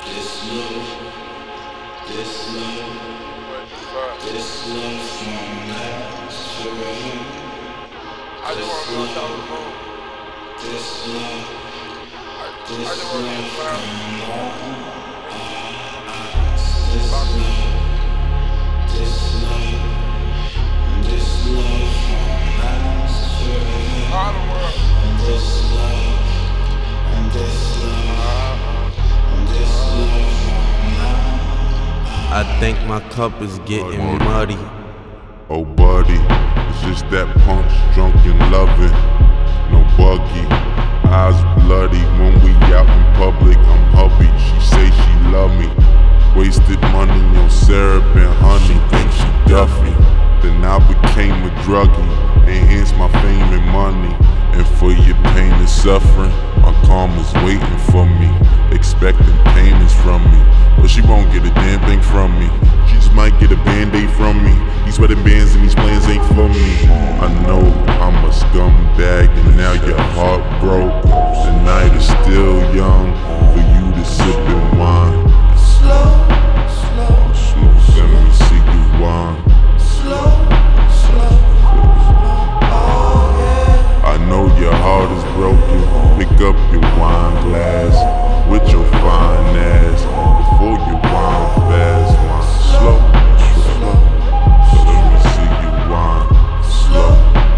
This love from last forever. I just want to go down the road. This love from long eyes. This love from last forever. All the world. And this love from now. I think my cup is getting muddy. Oh buddy, it's just that punk's drunk and loving. No buggy, eyes bloody when we out in public. I'm hubby, she say she love me. Wasted money on syrup and honey, think she Duffy. Then I became a druggie, enhanced my fame and money. And for your pain and suffering, my karma's waiting for me, expecting payments from me. But she won't get a damn thing from me. She just might get a band-aid from me. These wedding bands and these plans ain't for me. I know I'm a scumbag and now your heart broke. The night is still young for you to sip and wine. Slow. Let me see you wine. Slow. I know your heart is broken. Pick up your wine glass with your fine ass before you wine fast. Wine slow. Let me see you wine slow.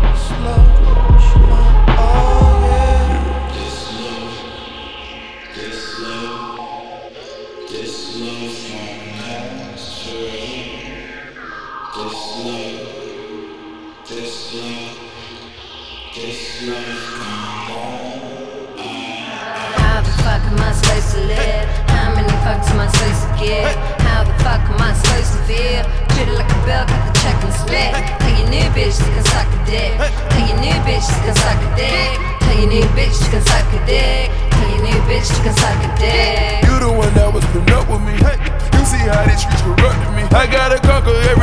This love from last forever. This love from long. How the fuck am I supposed to live? How many fucks am I supposed to give? How the fuck am I supposed to feel? Treat it like a bill, cut the check and split. Tell your new bitch she can suck a dick. Tell your new bitch she can suck a dick. Tell your new bitch she can suck a dick. Tell your new bitch she can suck a dick. You the one that was putting up with me. You see how these streets corrupted me. I gotta conquer every